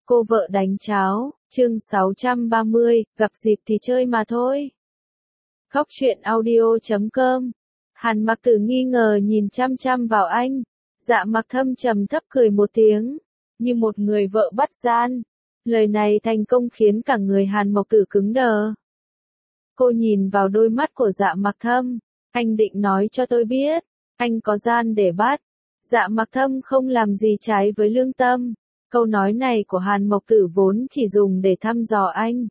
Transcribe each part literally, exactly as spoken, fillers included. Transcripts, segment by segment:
Cô vợ đánh cháo, chương sáu trăm ba mươi, gặp dịp thì chơi mà thôi. Khóc chuyện audio chấm com. Hàn Mặc Tử nghi ngờ nhìn chăm chăm vào anh. Dạ Mặc Thâm trầm thấp cười một tiếng, như một người vợ bắt gian. Lời này thành công khiến cả người Hàn Mộc Tử cứng đờ. Cô nhìn vào đôi mắt của Dạ Mặc Thâm. Anh định nói cho tôi biết, anh có gian để bắt. Dạ Mặc Thâm không làm gì trái với lương tâm. Câu nói này của Hàn Mộc Tử vốn chỉ dùng để thăm dò anh.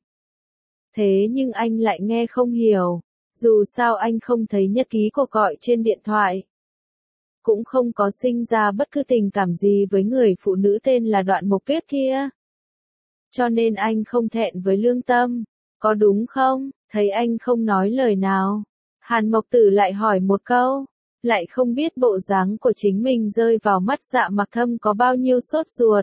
Thế nhưng anh lại nghe không hiểu. Dù sao anh không thấy nhật ký cuộc gọi trên điện thoại. Cũng không có sinh ra bất cứ tình cảm gì với người phụ nữ tên là Đoạn Mộc Tuyết kia. Cho nên anh không thẹn với lương tâm. Có đúng không? Thấy anh không nói lời nào, Hàn Mộc Tử lại hỏi một câu. Lại không biết bộ dáng của chính mình rơi vào mắt Dạ Mặc Thâm có bao nhiêu sốt ruột.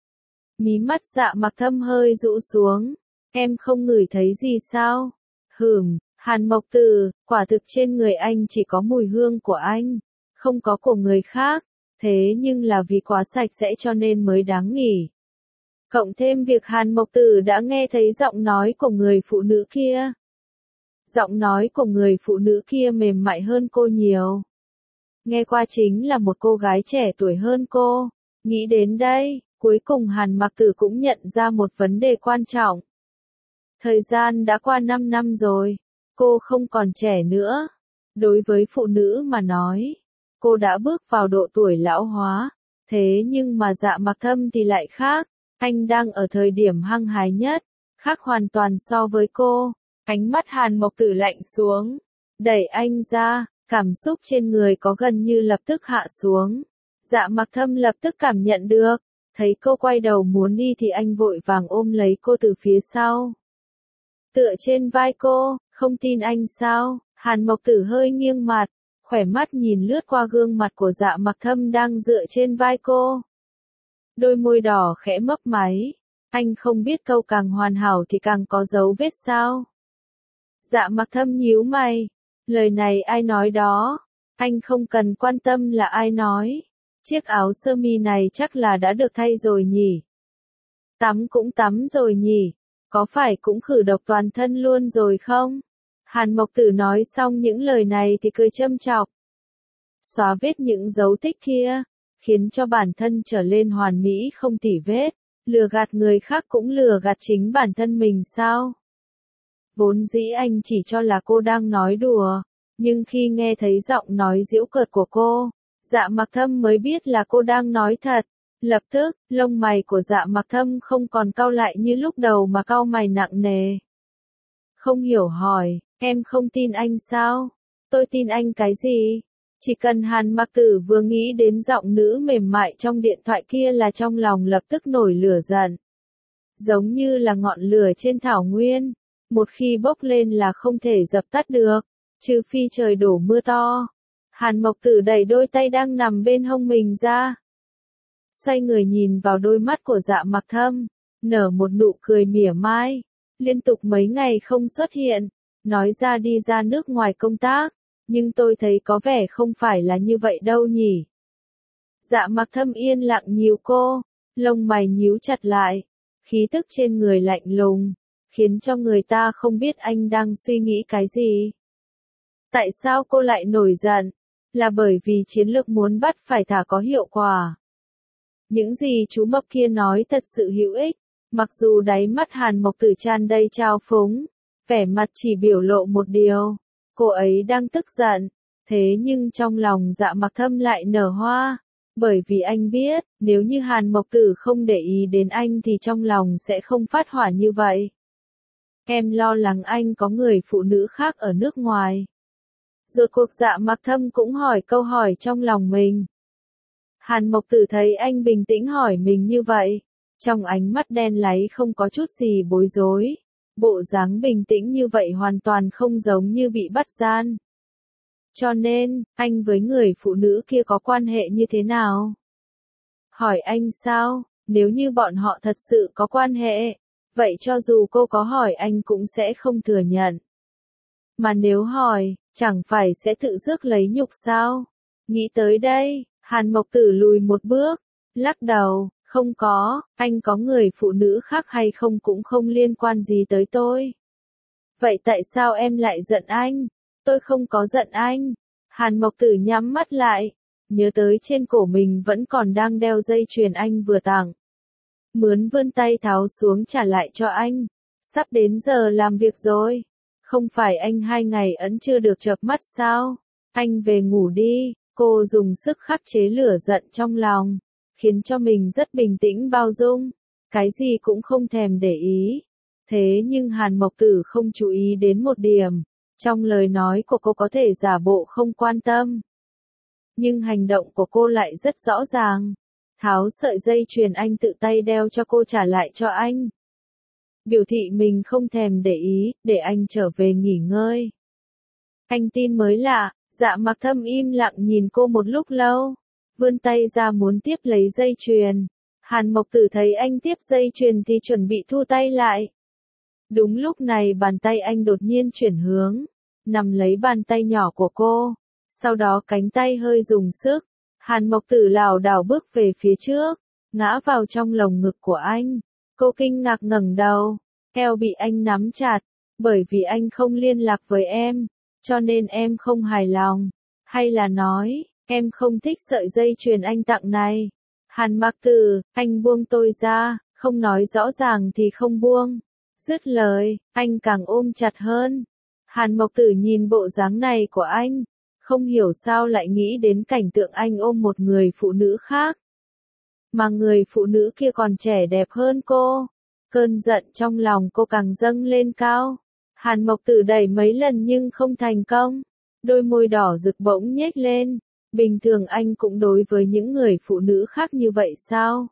Mí mắt Dạ Mặc Thâm hơi rũ xuống. Em không ngửi thấy gì sao? Hửm, Hàn Mộc Tử, quả thực trên người anh chỉ có mùi hương của anh, không có của người khác. Thế nhưng là vì quá sạch sẽ cho nên mới đáng nghỉ. Cộng thêm việc Hàn Mộc Tử đã nghe thấy giọng nói của người phụ nữ kia. Giọng nói của người phụ nữ kia mềm mại hơn cô nhiều. Nghe qua chính là một cô gái trẻ tuổi hơn cô. Nghĩ đến đây, cuối cùng Hàn Mặc Tử cũng nhận ra một vấn đề quan trọng. Thời gian đã qua năm năm rồi, cô không còn trẻ nữa. Đối với phụ nữ mà nói, cô đã bước vào độ tuổi lão hóa. Thế nhưng mà Dạ Mặc Thâm thì lại khác, anh đang ở thời điểm hăng hái nhất, khác hoàn toàn so với cô. Ánh mắt Hàn Mộc Tử lạnh xuống, đẩy anh ra, cảm xúc trên người có gần như lập tức hạ xuống. Dạ Mặc Thâm lập tức cảm nhận được, thấy cô quay đầu muốn đi thì anh vội vàng ôm lấy cô từ phía sau. Tựa trên vai cô, không tin anh sao? Hàn Mộc Tử hơi nghiêng mặt, khỏe mắt nhìn lướt qua gương mặt của Dạ Mặc Thâm đang dựa trên vai cô. Đôi môi đỏ khẽ mấp máy, anh không biết câu càng hoàn hảo thì càng có dấu vết sao? Dạ Mặc Thâm nhíu mày, lời này ai nói đó? Anh không cần quan tâm là ai nói. Chiếc áo sơ mi này chắc là đã được thay rồi nhỉ? Tắm cũng tắm rồi nhỉ? Có phải cũng khử độc toàn thân luôn rồi không? Hàn Mộc Tử nói xong những lời này thì cười châm chọc. Xóa vết những dấu tích kia, khiến cho bản thân trở lên hoàn mỹ không tỉ vết. Lừa gạt người khác cũng lừa gạt chính bản thân mình sao? Vốn dĩ anh chỉ cho là cô đang nói đùa, nhưng khi nghe thấy giọng nói giễu cợt của cô, Dạ Mặc Thâm mới biết là cô đang nói thật. Lập tức, lông mày của Dạ Mặc Thâm không còn cau lại như lúc đầu mà cau mày nặng nề. Không hiểu hỏi, em không tin anh sao? Tôi tin anh cái gì? Chỉ cần Hàn Mặc Tử vừa nghĩ đến giọng nữ mềm mại trong điện thoại kia là trong lòng lập tức nổi lửa giận. Giống như là ngọn lửa trên thảo nguyên, một khi bốc lên là không thể dập tắt được, trừ phi trời đổ mưa to. Hàn Mộc Tử đẩy đôi tay đang nằm bên hông mình ra. Xoay người nhìn vào đôi mắt của Dạ Mặc Thâm, nở một nụ cười mỉa mai. Liên tục mấy ngày không xuất hiện, nói ra đi ra nước ngoài công tác, nhưng tôi thấy có vẻ không phải là như vậy đâu nhỉ. Dạ Mặc Thâm yên lặng nhíu cô, lông mày nhíu chặt lại, khí tức trên người lạnh lùng, khiến cho người ta không biết anh đang suy nghĩ cái gì. Tại sao cô lại nổi giận? Là bởi vì chiến lược muốn bắt phải thả có hiệu quả. Những gì chú mập kia nói thật sự hữu ích, mặc dù đáy mắt Hàn Mộc Tử tràn đầy trào phúng, vẻ mặt chỉ biểu lộ một điều, cô ấy đang tức giận, thế nhưng trong lòng Dạ Mặc Thâm lại nở hoa, bởi vì anh biết, nếu như Hàn Mộc Tử không để ý đến anh thì trong lòng sẽ không phát hỏa như vậy. Em lo lắng anh có người phụ nữ khác ở nước ngoài. Rồi cuộc Dạ Mặc Thâm cũng hỏi câu hỏi trong lòng mình. Hàn Mộc Tử thấy anh bình tĩnh hỏi mình như vậy, trong ánh mắt đen láy không có chút gì bối rối. Bộ dáng bình tĩnh như vậy hoàn toàn không giống như bị bắt gian. Cho nên, anh với người phụ nữ kia có quan hệ như thế nào? Hỏi anh sao, nếu như bọn họ thật sự có quan hệ, vậy cho dù cô có hỏi anh cũng sẽ không thừa nhận. Mà nếu hỏi, chẳng phải sẽ tự rước lấy nhục sao? Nghĩ tới đây, Hàn Mộc Tử lùi một bước, lắc đầu, Không có, anh có người phụ nữ khác hay không cũng không liên quan gì tới tôi. Vậy tại sao em lại giận anh? Tôi không có giận anh. Hàn Mộc Tử nhắm mắt lại, nhớ tới trên cổ mình vẫn còn đang đeo dây chuyền anh vừa tặng. Mướn vươn tay tháo xuống trả lại cho anh. Sắp đến giờ làm việc rồi. Không phải anh hai ngày ấn chưa được chợp mắt sao? Anh về ngủ đi. Cô dùng sức khắc chế lửa giận trong lòng, khiến cho mình rất bình tĩnh bao dung, cái gì cũng không thèm để ý. Thế nhưng Hàn Mộc Tử không chú ý đến một điểm, trong lời nói của cô có thể giả bộ không quan tâm. Nhưng hành động của cô lại rất rõ ràng. Tháo sợi dây chuyền anh tự tay đeo cho cô trả lại cho anh. Biểu thị mình không thèm để ý, để anh trở về nghỉ ngơi. Anh tin mới lạ, Dạ Mặc Thâm im lặng nhìn cô một lúc lâu, vươn tay ra muốn tiếp lấy dây chuyền. Hàn Mộc Tử thấy anh tiếp dây chuyền thì chuẩn bị thu tay lại. Đúng lúc này bàn tay anh đột nhiên chuyển hướng, nắm lấy bàn tay nhỏ của cô, sau đó cánh tay hơi dùng sức. Hàn Mộc Tử lảo đảo bước về phía trước, ngã vào trong lồng ngực của anh. Cô kinh ngạc ngẩng đầu, eo bị anh nắm chặt, bởi vì anh không liên lạc với em, cho nên em không hài lòng, hay là nói, em không thích sợi dây chuyền anh tặng này. Hàn Mộc Tử, anh buông tôi ra, không nói rõ ràng thì không buông. Dứt lời, anh càng ôm chặt hơn. Hàn Mộc Tử nhìn bộ dáng này của anh, không hiểu sao lại nghĩ đến cảnh tượng anh ôm một người phụ nữ khác. Mà người phụ nữ kia còn trẻ đẹp hơn cô. Cơn giận trong lòng cô càng dâng lên cao. Hàn Mộc Tử đẩy mấy lần nhưng không thành công. Đôi môi đỏ rực bỗng nhếch lên. Bình thường anh cũng đối với những người phụ nữ khác như vậy sao?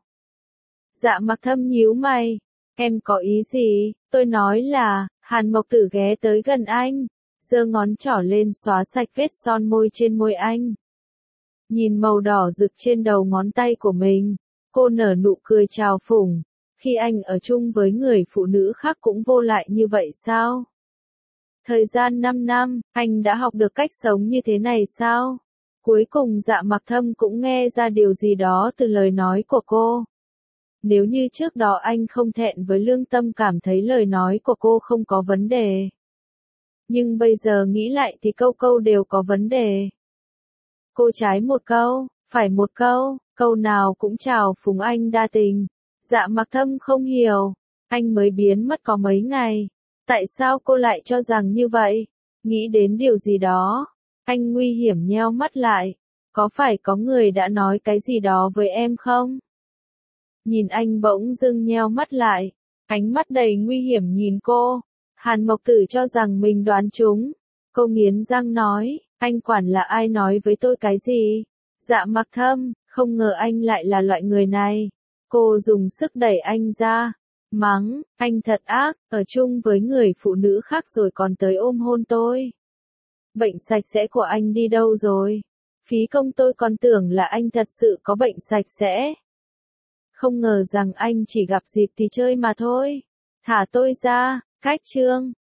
Dạ Mặc Thâm nhíu mày. Em có ý gì? Tôi nói là, Hàn Mộc Tử ghé tới gần anh, giơ ngón trỏ lên xóa sạch vết son môi trên môi anh. Nhìn màu đỏ rực trên đầu ngón tay của mình, cô nở nụ cười trào phúng. Khi anh ở chung với người phụ nữ khác cũng vô lại như vậy sao? Thời gian năm năm, anh đã học được cách sống như thế này sao? Cuối cùng Dạ Mặc Thâm cũng nghe ra điều gì đó từ lời nói của cô. Nếu như trước đó anh không thẹn với lương tâm cảm thấy lời nói của cô không có vấn đề. Nhưng bây giờ nghĩ lại thì câu câu đều có vấn đề. Cô trái một câu, phải một câu, câu nào cũng chào phúng anh đa tình. Dạ Mặc Thâm không hiểu, anh mới biến mất có mấy ngày. Tại sao cô lại cho rằng như vậy? Nghĩ đến điều gì đó, anh nguy hiểm nheo mắt lại. Có phải có người đã nói cái gì đó với em không? Nhìn anh bỗng dưng nheo mắt lại, ánh mắt đầy nguy hiểm nhìn cô. Hàn Mộc Tử cho rằng mình đoán trúng. Cô nghiến răng nói, anh quản là ai nói với tôi cái gì? Dạ Mặc Thâm, không ngờ anh lại là loại người này. Cô dùng sức đẩy anh ra, mắng, anh thật ác, ở chung với người phụ nữ khác rồi còn tới ôm hôn tôi. Bệnh sạch sẽ của anh đi đâu rồi? Phí công tôi còn tưởng là anh thật sự có bệnh sạch sẽ. Không ngờ rằng anh chỉ gặp dịp thì chơi mà thôi. Thả tôi ra, cách chương.